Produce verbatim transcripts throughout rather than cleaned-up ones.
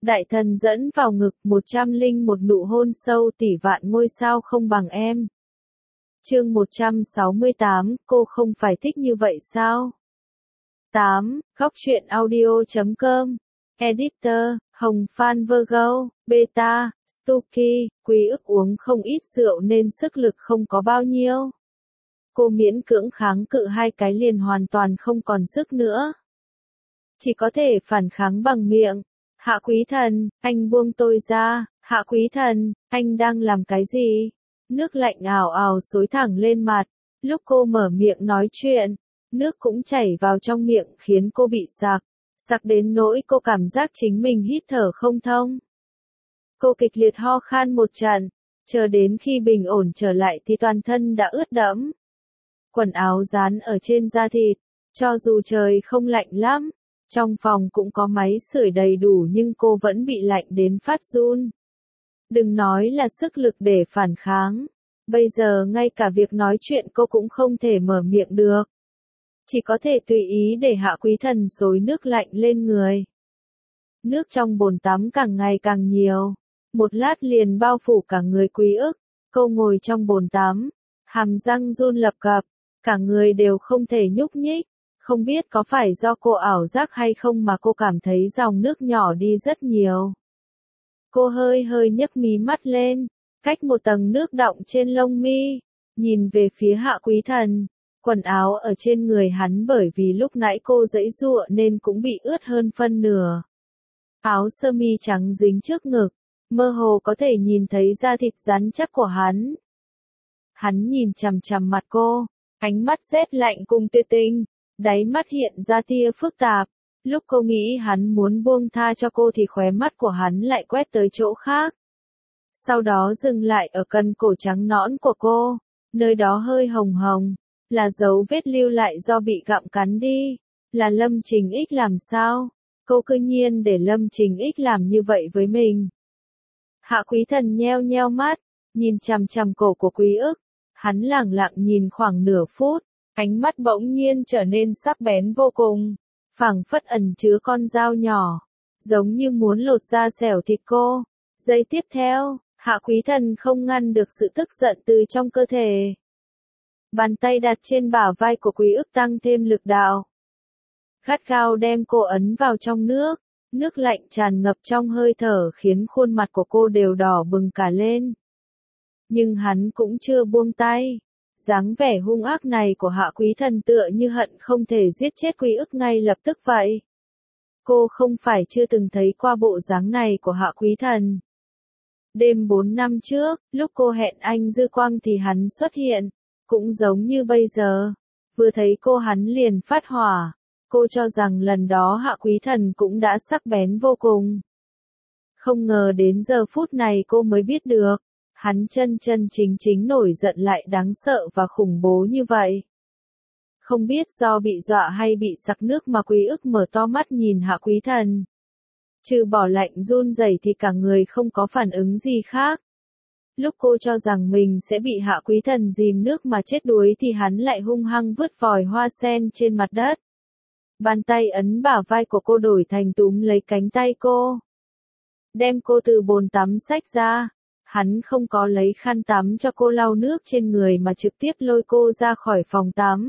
Đại thần dẫn vào ngực, một trăm linh một nụ hôn sâu tỷ vạn ngôi sao không bằng em. Chương một trăm sáu mươi tám, cô không phải thích như vậy sao? tám. Góc truyện audio chấm com. Editor, Hồng Phan Virgo, Beta, Stucky, Quý ức uống không ít rượu nên sức lực không có bao nhiêu. Cô miễn cưỡng kháng cự hai cái liền hoàn toàn không còn sức nữa. Chỉ có thể phản kháng bằng miệng. Hạ Quý Thần, anh buông tôi ra. Hạ Quý Thần, anh đang làm cái gì? Nước lạnh ào ào xối thẳng lên mặt. Lúc cô mở miệng nói chuyện, nước cũng chảy vào trong miệng khiến cô bị sặc. Sặc đến nỗi cô cảm giác chính mình hít thở không thông. Cô kịch liệt ho khan một trận, chờ đến khi bình ổn trở lại thì toàn thân đã ướt đẫm. Quần áo dán ở trên da thịt, cho dù trời không lạnh lắm, trong phòng cũng có máy sưởi đầy đủ nhưng cô vẫn bị lạnh đến phát run. Đừng nói là sức lực để phản kháng, bây giờ ngay cả việc nói chuyện cô cũng không thể mở miệng được. Chỉ có thể tùy ý để Hạ Quý Thần xối nước lạnh lên người. Nước trong bồn tắm càng ngày càng nhiều, một lát liền bao phủ cả người Quý ức. Cô ngồi trong bồn tắm, hàm răng run lập cập, cả người đều không thể nhúc nhích. Không biết có phải do cô ảo giác hay không mà cô cảm thấy dòng nước nhỏ đi rất nhiều. Cô hơi hơi nhấc mí mắt lên, cách một tầng nước đọng trên lông mi, nhìn về phía Hạ Quý Thần. Quần áo ở trên người hắn bởi vì lúc nãy cô giãy giụa nên cũng bị ướt hơn phân nửa. Áo sơ mi trắng dính trước ngực, mơ hồ có thể nhìn thấy da thịt rắn chắc của hắn. Hắn nhìn chằm chằm mặt cô, ánh mắt rét lạnh cùng tuyệt tình, đáy mắt hiện ra tia phức tạp. Lúc cô nghĩ hắn muốn buông tha cho cô thì khóe mắt của hắn lại quét tới chỗ khác. Sau đó dừng lại ở cần cổ trắng nõn của cô, nơi đó hơi hồng hồng. Là dấu vết lưu lại do bị gặm cắn đi. Là Lâm Trình Ích làm sao? Cô cứ nhiên để Lâm Trình Ích làm như vậy với mình. Hạ Quý Thần nheo nheo mắt, nhìn chằm chằm cổ của Quý ức. Hắn lẳng lặng nhìn khoảng nửa phút, ánh mắt bỗng nhiên trở nên sắc bén vô cùng, phảng phất ẩn chứa con dao nhỏ, giống như muốn lột da xẻo thịt cô. Giây tiếp theo, Hạ Quý Thần không ngăn được sự tức giận từ trong cơ thể. Bàn tay đặt trên bả vai của Quý ức tăng thêm lực đạo. Gắt gao đem cô ấn vào trong nước, nước lạnh tràn ngập trong hơi thở khiến khuôn mặt của cô đều đỏ bừng cả lên. Nhưng hắn cũng chưa buông tay. Dáng vẻ hung ác này của Hạ Quý Thần tựa như hận không thể giết chết Quý ức ngay lập tức vậy. Cô không phải chưa từng thấy qua bộ dáng này của Hạ Quý Thần. Đêm bốn năm trước, lúc cô hẹn anh Dư Quang thì hắn xuất hiện. Cũng giống như bây giờ, vừa thấy cô hắn liền phát hỏa. Cô cho rằng lần đó Hạ Quý Thần cũng đã sắc bén vô cùng. Không ngờ đến giờ phút này cô mới biết được, hắn chân chân chính chính nổi giận lại đáng sợ và khủng bố như vậy. Không biết do bị dọa hay bị sặc nước mà Quý ức mở to mắt nhìn Hạ Quý Thần. Trừ bỏ lạnh run rẩy thì cả người không có phản ứng gì khác. Lúc cô cho rằng mình sẽ bị Hạ Quý Thần dìm nước mà chết đuối thì hắn lại hung hăng vứt vòi hoa sen trên mặt đất. Bàn tay ấn bả vai của cô đổi thành túm lấy cánh tay cô. Đem cô từ bồn tắm xách ra. Hắn không có lấy khăn tắm cho cô lau nước trên người mà trực tiếp lôi cô ra khỏi phòng tắm.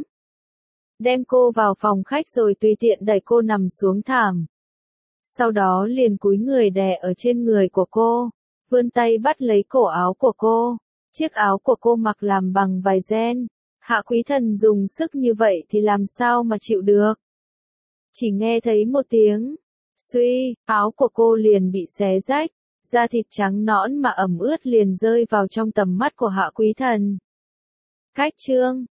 Đem cô vào phòng khách rồi tùy tiện đẩy cô nằm xuống thảm. Sau đó liền cúi người đè ở trên người của cô. Vươn tay bắt lấy cổ áo của cô. Chiếc áo của cô mặc làm bằng vải ren. Hạ Quý Thần dùng sức như vậy thì làm sao mà chịu được. Chỉ nghe thấy một tiếng suy, áo của cô liền bị xé rách. Da thịt trắng nõn mà ẩm ướt liền rơi vào trong tầm mắt của Hạ Quý Thần. Cách chương